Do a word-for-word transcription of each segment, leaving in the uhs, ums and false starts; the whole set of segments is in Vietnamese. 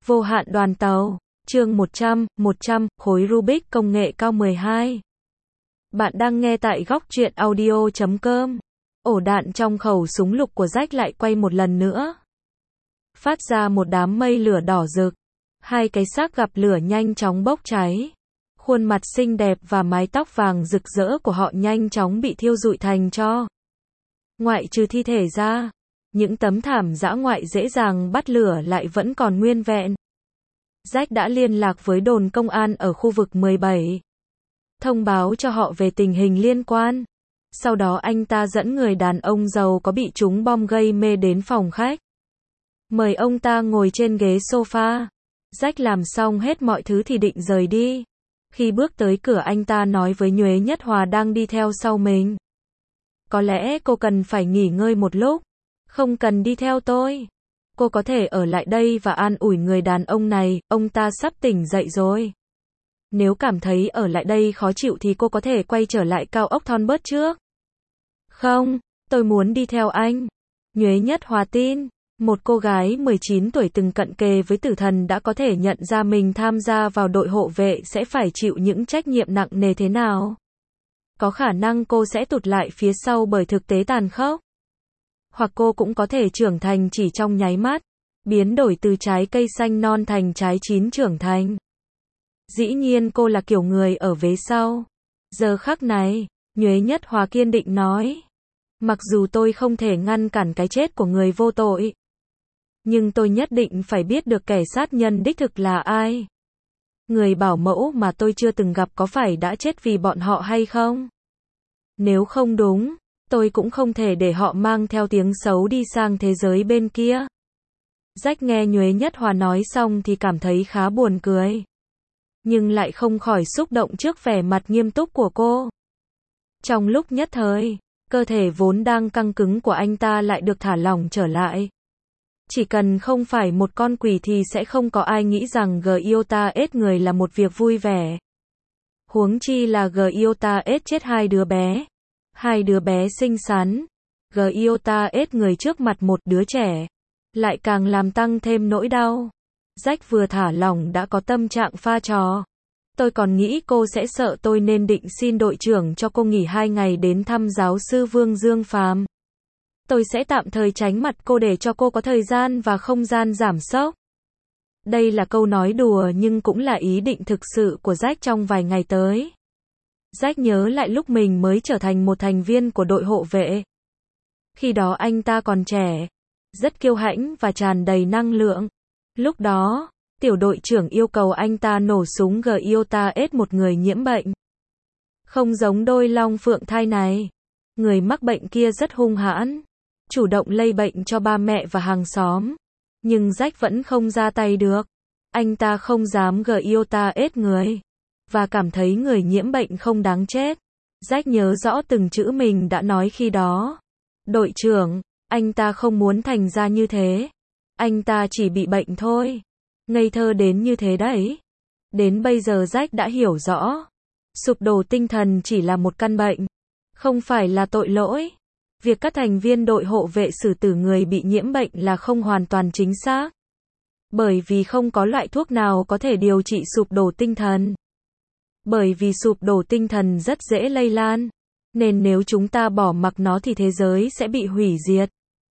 Vô hạn đoàn tàu, chương một trăm, một trăm, khối Rubik công nghệ cao mười hai. Bạn đang nghe tại góc truyện audio chấm com. Ổ đạn trong khẩu súng lục của Jack lại quay một lần nữa. Phát ra một đám mây lửa đỏ rực. Hai cái xác gặp lửa nhanh chóng bốc cháy. Khuôn mặt xinh đẹp và mái tóc vàng rực rỡ của họ nhanh chóng bị thiêu rụi thành tro. Ngoại trừ thi thể ra, những tấm thảm dã ngoại dễ dàng bắt lửa lại vẫn còn nguyên vẹn. Jack đã liên lạc với đồn công an ở khu vực mười bảy. Thông báo cho họ về tình hình liên quan. Sau đó anh ta dẫn người đàn ông giàu có bị trúng bom gây mê đến phòng khách. Mời ông ta ngồi trên ghế sofa. Jack làm xong hết mọi thứ thì định rời đi. Khi bước tới cửa anh ta nói với Nhuế Nhất Hòa đang đi theo sau mình. Có lẽ cô cần phải nghỉ ngơi một lúc. Không cần đi theo tôi. Cô có thể ở lại đây và an ủi người đàn ông này, ông ta sắp tỉnh dậy rồi. Nếu cảm thấy ở lại đây khó chịu thì cô có thể quay trở lại cao ốc Thornburg trước. Không, tôi muốn đi theo anh. Nhuế Nhất Hòa tin, một cô gái mười chín tuổi từng cận kề với tử thần đã có thể nhận ra mình tham gia vào đội hộ vệ sẽ phải chịu những trách nhiệm nặng nề thế nào. Có khả năng cô sẽ tụt lại phía sau bởi thực tế tàn khốc. Hoặc cô cũng có thể trưởng thành chỉ trong nháy mắt, biến đổi từ trái cây xanh non thành trái chín trưởng thành. Dĩ nhiên cô là kiểu người ở vế sau. Giờ khắc này, Nhuế Nhất Hòa kiên định nói. Mặc dù tôi không thể ngăn cản cái chết của người vô tội, nhưng tôi nhất định phải biết được kẻ sát nhân đích thực là ai. Người bảo mẫu mà tôi chưa từng gặp có phải đã chết vì bọn họ hay không? Nếu không đúng, tôi cũng không thể để họ mang theo tiếng xấu đi sang thế giới bên kia. Jack nghe Nhuế Nhất Hòa nói xong thì cảm thấy khá buồn cười. Nhưng lại không khỏi xúc động trước vẻ mặt nghiêm túc của cô. Trong lúc nhất thời, cơ thể vốn đang căng cứng của anh ta lại được thả lỏng trở lại. Chỉ cần không phải một con quỷ thì sẽ không có ai nghĩ rằng Giota ết người là một việc vui vẻ. Huống chi là Giota ết chết hai đứa bé. Hai đứa bé xinh xắn. Giota ết người trước mặt một đứa trẻ. Lại càng làm tăng thêm nỗi đau. Jack vừa thả lỏng đã có tâm trạng pha trò. Tôi còn nghĩ cô sẽ sợ tôi nên định xin đội trưởng cho cô nghỉ hai ngày đến thăm giáo sư Vương Dương Phàm. Tôi sẽ tạm thời tránh mặt cô để cho cô có thời gian và không gian giảm sốc. Đây là câu nói đùa nhưng cũng là ý định thực sự của Jack trong vài ngày tới. Jack nhớ lại lúc mình mới trở thành một thành viên của đội hộ vệ. Khi đó anh ta còn trẻ, rất kiêu hãnh và tràn đầy năng lượng. Lúc đó, tiểu đội trưởng yêu cầu anh ta nổ súng Giota ết một người nhiễm bệnh. Không giống đôi long phượng thai này. Người mắc bệnh kia rất hung hãn, chủ động lây bệnh cho ba mẹ và hàng xóm. Nhưng Jack vẫn không ra tay được. Anh ta không dám Giota ết người. Và cảm thấy người nhiễm bệnh không đáng chết. Jack nhớ rõ từng chữ mình đã nói khi đó. Đội trưởng, anh ta không muốn thành ra như thế. Anh ta chỉ bị bệnh thôi. Ngây thơ đến như thế đấy. Đến bây giờ Jack đã hiểu rõ. Sụp đổ tinh thần chỉ là một căn bệnh. Không phải là tội lỗi. Việc các thành viên đội hộ vệ xử tử người bị nhiễm bệnh là không hoàn toàn chính xác. Bởi vì không có loại thuốc nào có thể điều trị sụp đổ tinh thần. Bởi vì sụp đổ tinh thần rất dễ lây lan. Nên nếu chúng ta bỏ mặc nó thì thế giới sẽ bị hủy diệt.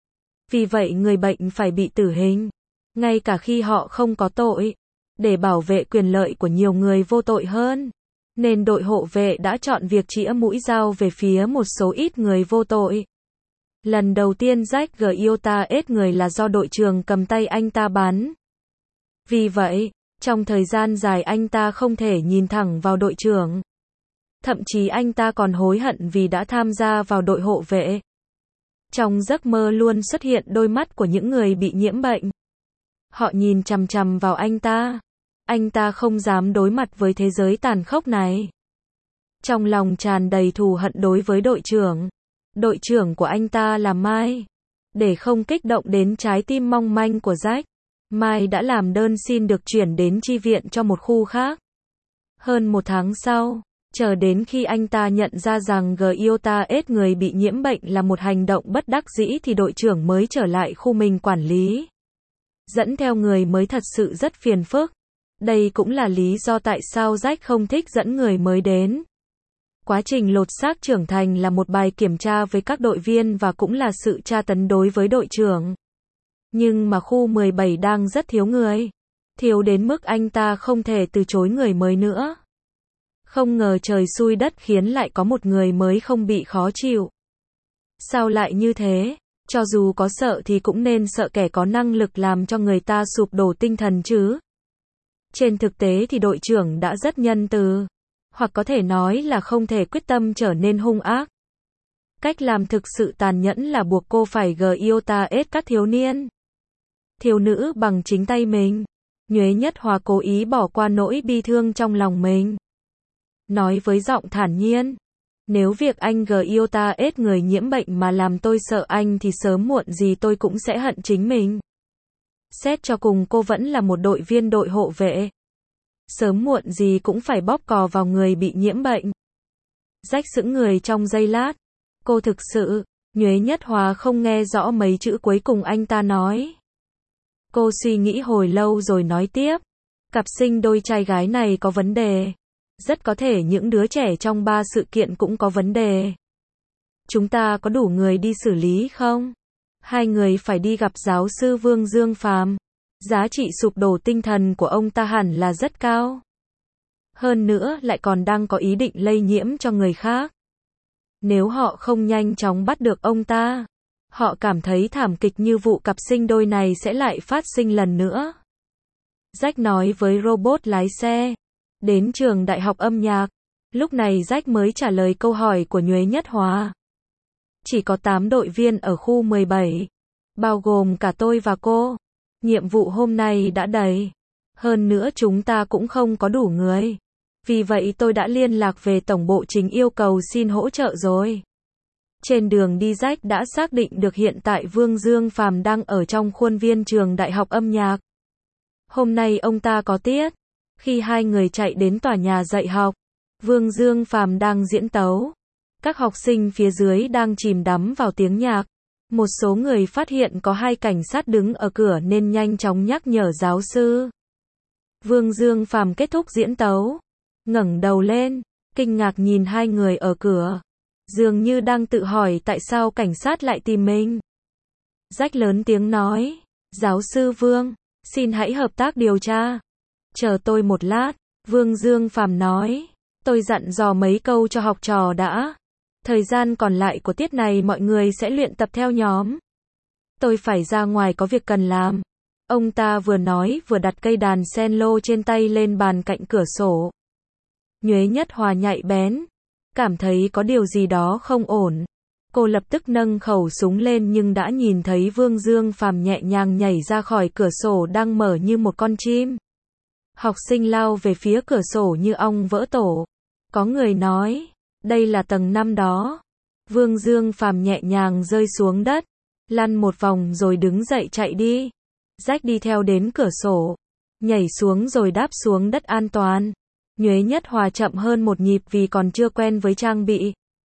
Vì vậy người bệnh phải bị tử hình. Ngay cả khi họ không có tội. Để bảo vệ quyền lợi của nhiều người vô tội hơn. Nên đội hộ vệ đã chọn việc chĩa mũi dao về phía một số ít người vô tội. Lần đầu tiên Jack Giota ết người là do đội trưởng cầm tay anh ta bắn. Vì vậy, trong thời gian dài anh ta không thể nhìn thẳng vào đội trưởng. Thậm chí anh ta còn hối hận vì đã tham gia vào đội hộ vệ. Trong giấc mơ luôn xuất hiện đôi mắt của những người bị nhiễm bệnh. Họ nhìn chằm chằm vào anh ta. Anh ta không dám đối mặt với thế giới tàn khốc này. Trong lòng tràn đầy thù hận đối với đội trưởng. Đội trưởng của anh ta là Mai. Để không kích động đến trái tim mong manh của Jack, Mai đã làm đơn xin được chuyển đến chi viện cho một khu khác. Hơn một tháng sau, chờ đến khi anh ta nhận ra rằng Giota ết người bị nhiễm bệnh là một hành động bất đắc dĩ thì đội trưởng mới trở lại khu mình quản lý. Dẫn theo người mới thật sự rất phiền phức. Đây cũng là lý do tại sao Jack không thích dẫn người mới đến. Quá trình lột xác trưởng thành là một bài kiểm tra với các đội viên và cũng là sự tra tấn đối với đội trưởng. Nhưng mà khu mười bảy đang rất thiếu người. Thiếu đến mức anh ta không thể từ chối người mới nữa. Không ngờ trời xui đất khiến lại có một người mới không bị khó chịu. Sao lại như thế? Cho dù có sợ thì cũng nên sợ kẻ có năng lực làm cho người ta sụp đổ tinh thần chứ. Trên thực tế thì đội trưởng đã rất nhân từ. Hoặc có thể nói là không thể quyết tâm trở nên hung ác. Cách làm thực sự tàn nhẫn là buộc cô phải giota ết các thiếu niên. Thiếu nữ bằng chính tay mình. Nhuế Nhất Hòa cố ý bỏ qua nỗi bi thương trong lòng mình. Nói với giọng thản nhiên. Nếu việc anh giota ết người nhiễm bệnh mà làm tôi sợ anh thì sớm muộn gì tôi cũng sẽ hận chính mình. Xét cho cùng cô vẫn là một đội viên đội hộ vệ. Sớm muộn gì cũng phải bóp cò vào người bị nhiễm bệnh. Jack sững người trong giây lát. Cô thực sự, Nhuế Nhất Hòa không nghe rõ mấy chữ cuối cùng anh ta nói. Cô suy nghĩ hồi lâu rồi nói tiếp. Cặp sinh đôi trai gái này có vấn đề. Rất có thể những đứa trẻ trong ba sự kiện cũng có vấn đề. Chúng ta có đủ người đi xử lý không? Hai người phải đi gặp giáo sư Vương Dương Phàm. Giá trị sụp đổ tinh thần của ông ta hẳn là rất cao. Hơn nữa lại còn đang có ý định lây nhiễm cho người khác. Nếu họ không nhanh chóng bắt được ông ta, họ cảm thấy thảm kịch như vụ cặp sinh đôi này sẽ lại phát sinh lần nữa. Jack nói với robot lái xe. Đến trường đại học âm nhạc. Lúc này Jack mới trả lời câu hỏi của Nhuế Nhất Hòa. Chỉ có tám đội viên ở khu mười bảy. Bao gồm cả tôi và cô. Nhiệm vụ hôm nay đã đầy. Hơn nữa chúng ta cũng không có đủ người. Vì vậy tôi đã liên lạc về tổng bộ chính yêu cầu xin hỗ trợ rồi. Trên đường đi Jack đã xác định được hiện tại Vương Dương Phàm đang ở trong khuôn viên trường đại học âm nhạc. Hôm nay ông ta có tiết. Khi hai người chạy đến tòa nhà dạy học, Vương Dương Phàm đang diễn tấu. Các học sinh phía dưới đang chìm đắm vào tiếng nhạc. Một số người phát hiện có hai cảnh sát đứng ở cửa nên nhanh chóng nhắc nhở giáo sư. Vương Dương Phàm kết thúc diễn tấu, ngẩng đầu lên, kinh ngạc nhìn hai người ở cửa. Dường như đang tự hỏi tại sao cảnh sát lại tìm mình. Jack lớn tiếng nói, giáo sư Vương, xin hãy hợp tác điều tra. Chờ tôi một lát, Vương Dương Phàm nói, tôi dặn dò mấy câu cho học trò đã. Thời gian còn lại của tiết này mọi người sẽ luyện tập theo nhóm. Tôi phải ra ngoài có việc cần làm. Ông ta vừa nói vừa đặt cây đàn cello trên tay lên bàn cạnh cửa sổ. Nhuế Nhất Hòa nhạy bén, cảm thấy có điều gì đó không ổn. Cô lập tức nâng khẩu súng lên nhưng đã nhìn thấy Vương Dương Phàm nhẹ nhàng nhảy ra khỏi cửa sổ đang mở như một con chim. Học sinh lao về phía cửa sổ như ong vỡ tổ. Có người nói, đây là tầng năm đó. Vương Dương Phàm nhẹ nhàng rơi xuống đất, lăn một vòng rồi đứng dậy chạy đi. Jack đi theo đến cửa sổ, nhảy xuống rồi đáp xuống đất an toàn. Nhuế Nhất Hòa chậm hơn một nhịp vì còn chưa quen với trang bị.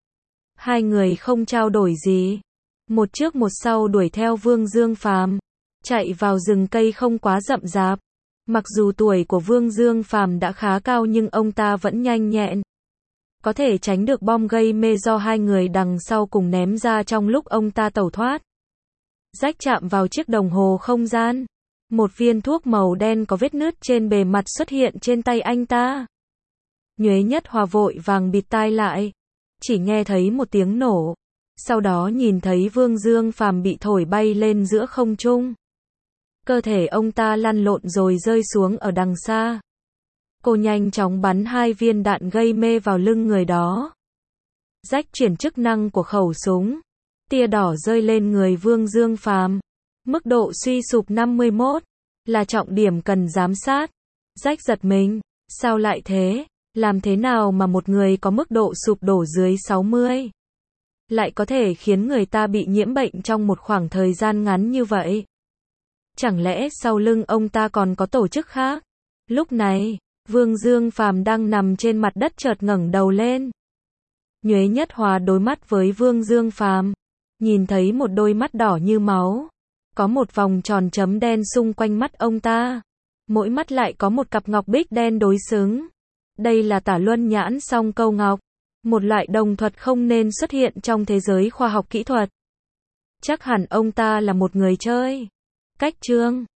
Hai người không trao đổi gì. Một trước một sau đuổi theo Vương Dương Phàm, chạy vào rừng cây không quá rậm rạp. Mặc dù tuổi của Vương Dương Phàm đã khá cao nhưng ông ta vẫn nhanh nhẹn. Có thể tránh được bom gây mê do hai người đằng sau cùng ném ra trong lúc ông ta tẩu thoát. Jack chạm vào chiếc đồng hồ không gian. Một viên thuốc màu đen có vết nứt trên bề mặt xuất hiện trên tay anh ta. Nhuế Nhất Hòa vội vàng bịt tai lại. Chỉ nghe thấy một tiếng nổ. Sau đó nhìn thấy Vương Dương Phàm bị thổi bay lên giữa không trung. Cơ thể ông ta lăn lộn rồi rơi xuống ở đằng xa. Cô nhanh chóng bắn hai viên đạn gây mê vào lưng người đó. Jack chuyển chức năng của khẩu súng. Tia đỏ rơi lên người Vương Dương Phàm. Mức độ suy sụp năm mươi mốt. Là trọng điểm cần giám sát. Jack giật mình. Sao lại thế? Làm thế nào mà một người có mức độ sụp đổ dưới sáu mươi lại có thể khiến người ta bị nhiễm bệnh trong một khoảng thời gian ngắn như vậy? Chẳng lẽ sau lưng ông ta còn có tổ chức khác? Lúc này, Vương Dương Phàm đang nằm trên mặt đất chợt ngẩng đầu lên. Nhuế Nhất Hòa đối mắt với Vương Dương Phàm, nhìn thấy một đôi mắt đỏ như máu. Có một vòng tròn chấm đen xung quanh mắt ông ta. Mỗi mắt lại có một cặp ngọc bích đen đối xứng. Đây là tả luân nhãn song câu ngọc. Một loại đồng thuật không nên xuất hiện trong thế giới khoa học kỹ thuật. Chắc hẳn ông ta là một người chơi. Cách chương